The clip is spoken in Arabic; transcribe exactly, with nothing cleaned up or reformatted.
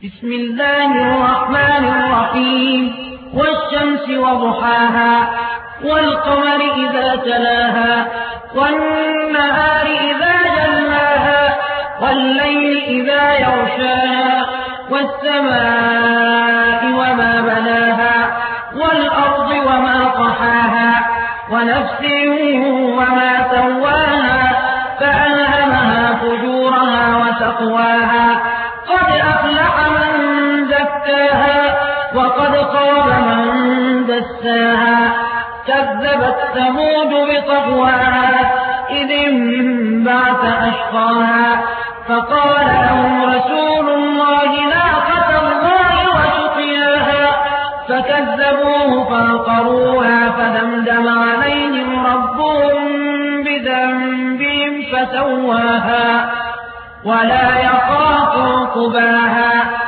بسم الله الرحمن الرحيم والشمس وضحاها والقمر إذا تلاها والنهار إذا جلاها والليل إذا يغشاها والسماء وما بناها والأرض وما طحاها ونفس وما سواها فألهمها فجورها وتقواها قد أفلح من زكاها وقد خاب من دساها كذبت ثمود بطغواها إذ انبعث أشقاها فقال لهم رسول الله ناقة الله وسقياها فكذبوه فعقروها فدمدم عليهم ربهم بذنبهم فسواها ولا يخاف عقباها